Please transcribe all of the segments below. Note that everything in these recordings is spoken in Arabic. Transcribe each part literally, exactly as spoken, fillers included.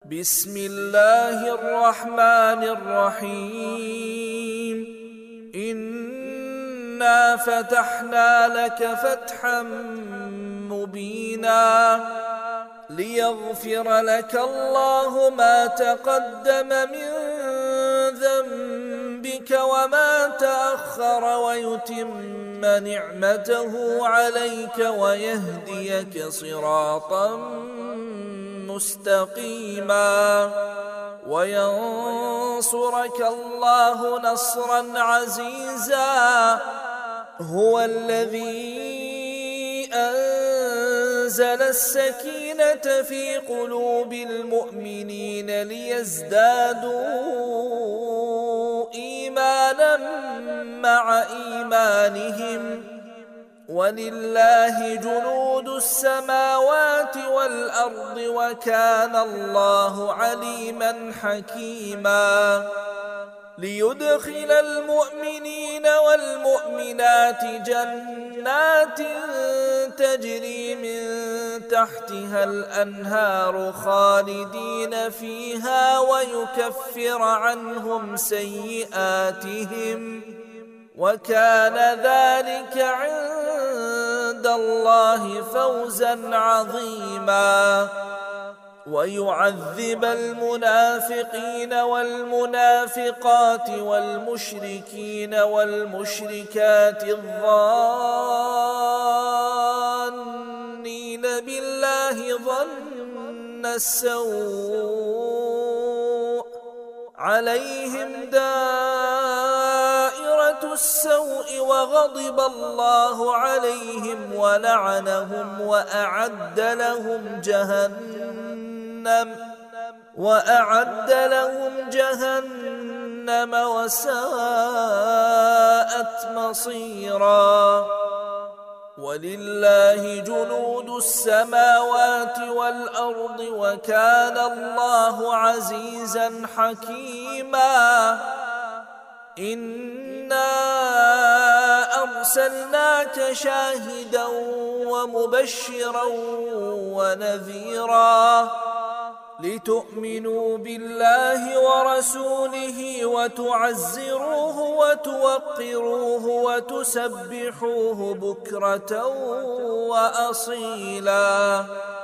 بسم الله الرحمن الرحيم إنا فتحنا لك فتحا مبينا ليغفر لك الله ما تقدم من ذنبك وما تأخر ويتم نعمته عليك ويهديك صراطا مستقيما وينصرك الله نصرا عزيزا هو الذي أنزل السكينة في قلوب المؤمنين ليزدادوا إيمانا مع إيمانهم ولله جنود السماوات والأرض وكان الله عليما حكيما ليدخل المؤمنين والمؤمنات جنات تجري من تحتها الأنهار خالدين فيها ويكفر عنهم سيئاتهم وكان ذلك عند الله فوزا عظيما ويعذب المنافقين والمنافقات والمشركين والمشركات الظانين بالله ظن السوء عليهم دائرة السوء وغضب الله عليهم ولعنهم وأعد لهم جهنم وأعد لهم جهنم وساءت مصيرا ولله جنود السماوات والأرض وكان الله عزيزا حكيما إنا أرسلناك شاهدا ومبشرا ونذيرا لتؤمنوا بالله ورسوله وتعزروه وتوقروه وتسبحوه بكرة وأصيلا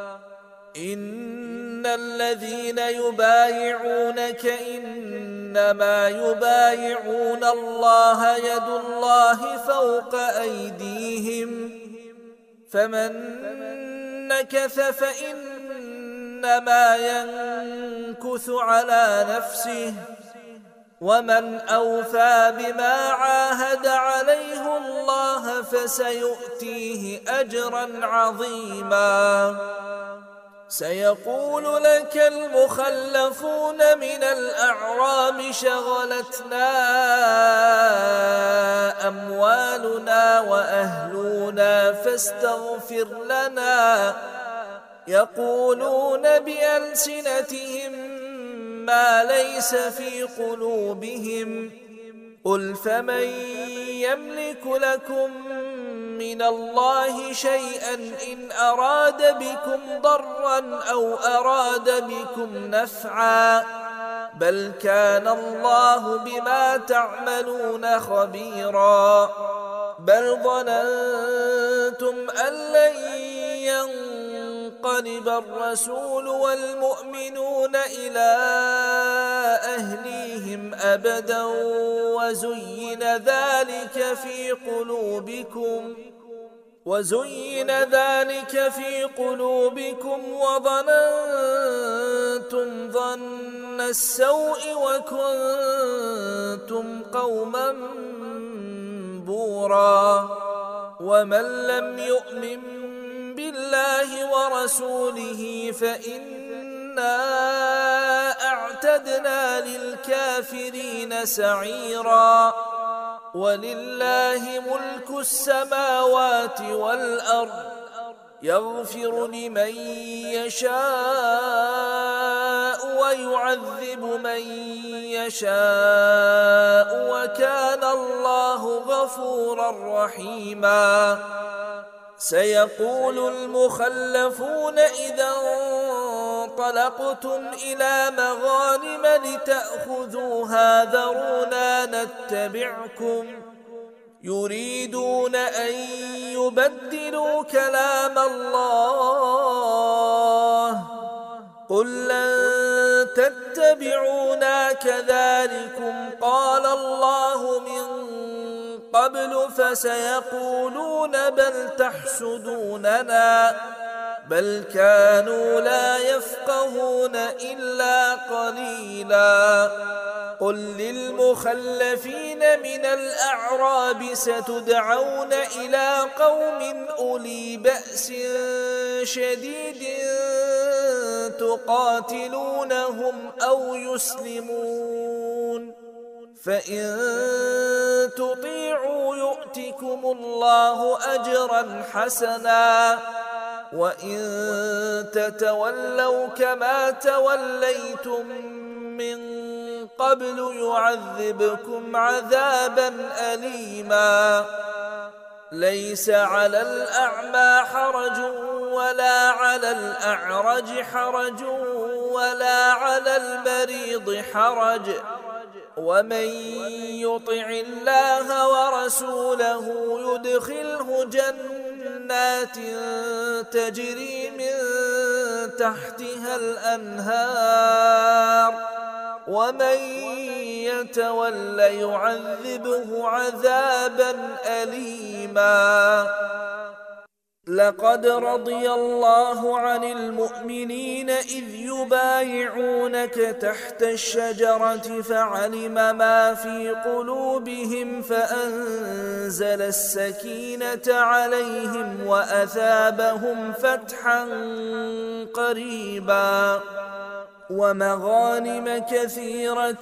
إن الذين يبايعونك إنما يبايعون الله يد الله فوق أيديهم فمن نكث فإنما ينكث على نفسه ومن أوفى بما عاهد عليه الله فسيؤتيه أجرا عظيما سيقول لك المخلفون من الأعراب شغلتنا أموالنا وأهلنا فاستغفر لنا يقولون بألسنتهم ما ليس في قلوبهم قل فمن يملك لكم من الله شيئا إن أراد بكم ضرا أو أراد بكم نفعا بل كان الله بما تعملون خبيرا بل ظننتم أن لن ينقلب الرسول والمؤمنون إلى أهليهم أبدا وزين ذلك في قلوبكم وزين ذلك في قلوبكم وظننتم ظن السوء وكنتم قوما بورا ومن لم يؤمن بالله ورسوله فإنا أعتدنا للكافرين سعيرا ولله ملك السماوات والأرض يغفر لمن يشاء ويعذب من يشاء وكان الله غفورا رحيما سيقول المخلفون إذا انطلقتم إلى مغانم لتأخذوها ذرونا نتبعكم يريدون أن يبدلوا كلام الله قل لن تتبعونا كذلكم قال الله من قبل فسيقولون بل تحسدوننا بل كانوا لا يفقهون إلا قليلا قل للمخلفين من الأعراب ستدعون إلى قوم أولي بأس شديد تقاتلونهم أو يسلمون فإن تطيعوا يؤتكم الله أجرا حسنا وإن تتولوا كما توليتم من قبل يعذبكم عذابا أليما ليس على الأعمى حرج ولا على الأعرج حرج ولا على المريض حرج ومن يطع الله ورسوله يدخله جنات تجري من تحتها الأنهار ومن يتول يعذبه عذابا أليما لقد رضي الله عن المؤمنين إذ يبايعونك تحت الشجرة فعلم ما في قلوبهم فأنزل السكينة عليهم وأثابهم فتحا قريبا ومغانم كثيرة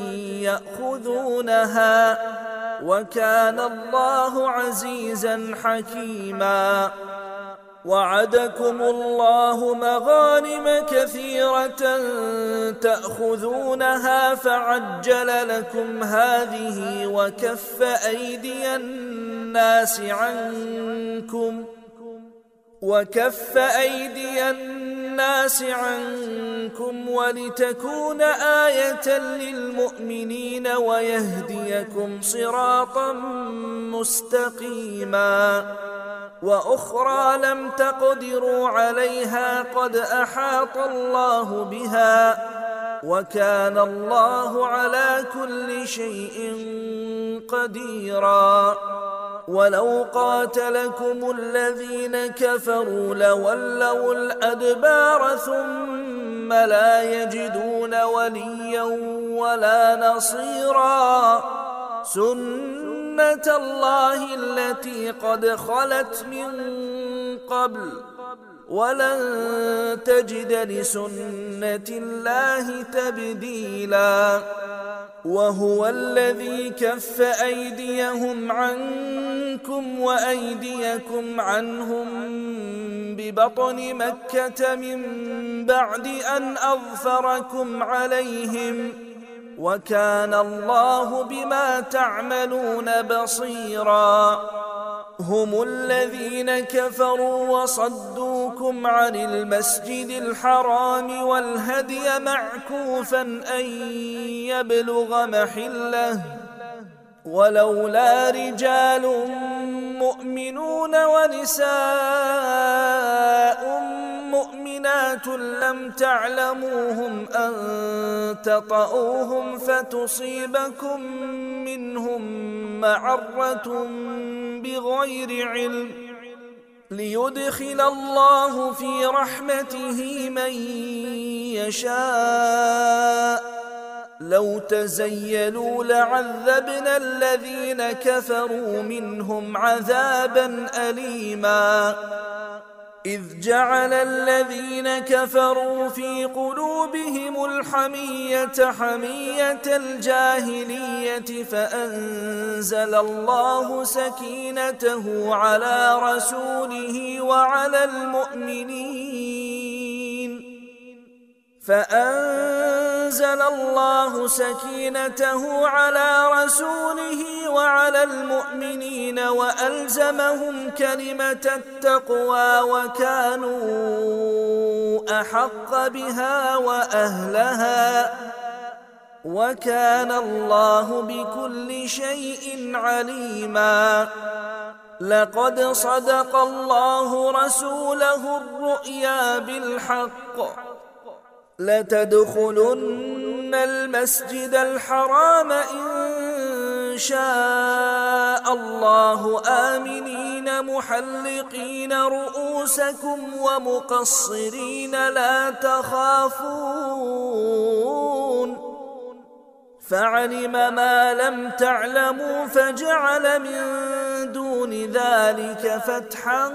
يأخذونها وكان الله عزيزا حكيما وعدكم الله مغانم كثيرة تأخذونها فعجل لكم هذه وكف أيدي الناس عنكم وكف أيدي الناس عنكم ولتكون آية للمؤمنين ويهديكم صراطا مستقيما وأخرى لم تقدروا عليها قد أحاط الله بها وكان الله على كل شيء قديرا ولو قاتلكم الذين كفروا لولوا الأدبار ثم لا يجدون وليا ولا نصيرا سنة الله التي قد خلت من قبل ولن تجد لسنة الله تبديلا وهو الذي كف أيديهم عنكم وأيديكم عنهم ببطن مكة من بعد أن أظفركم عليهم وكان الله بما تعملون بصيرا هم الذين كفروا وصدوكم عن المسجد الحرام والهدي معكوفا أن يبلغ محله ولولا رجال مؤمنون ونساء مؤمنات لم تعلموهم أن تطؤوهم فتصيبكم منهم معرة بغير علم ليدخل الله في رحمته من يشاء لو تزيلوا لعذبنا الذين كفروا منهم عذابا أليما إذ جعل الذين كفروا في قلوبهم الحمية حمية الجاهلية فأنزل الله سكينته على رسوله وعلى المؤمنين فأنزل الله سكينته على رسوله وعلى المؤمنين وألزمهم كلمة التقوى وكانوا أحق بها وأهلها وكان الله بكل شيء عليما. لقد صدق الله رسوله الرؤيا بالحق لتدخلن المسجد الحرام إن شاء الله آمنين محلقين رؤوسكم ومقصرين لا تخافون فعلم ما لم تعلموا فجعل من دون ذلك فتحا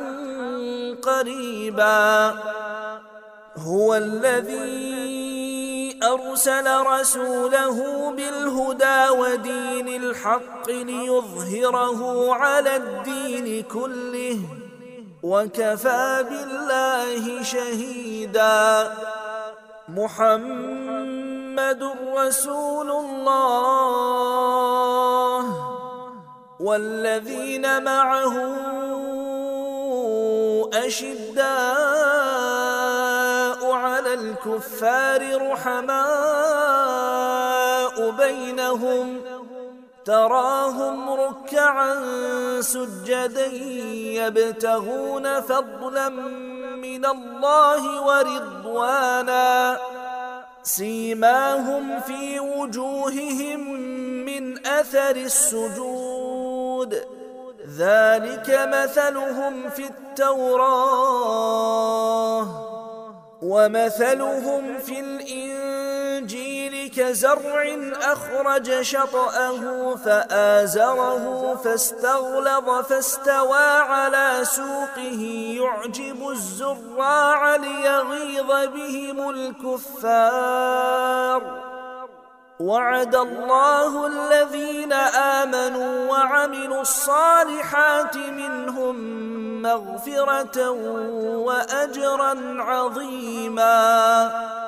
قريبا. هو الذي أرسل رسوله بالهدى ودين الحق ليظهره على الدين كله وكفى بالله شهيدا. محمد رسول الله والذين معه أشداء على الكفار رحماء بينهم تراهم ركعا سجدا يبتغون فضلا من الله ورضوانا سيماهم في وجوههم من أثر السجود ذلك مثلهم في التوراة ومثلهم في الإنجيل كزرع أخرج شطأه فآزره فاستغلظ فاستوى على سوقه يعجب الزراع ليغيظ بهم الكفار. وعد الله الذين آمنوا وعملوا الصالحات منهم مغفرة وأجرا عظيما.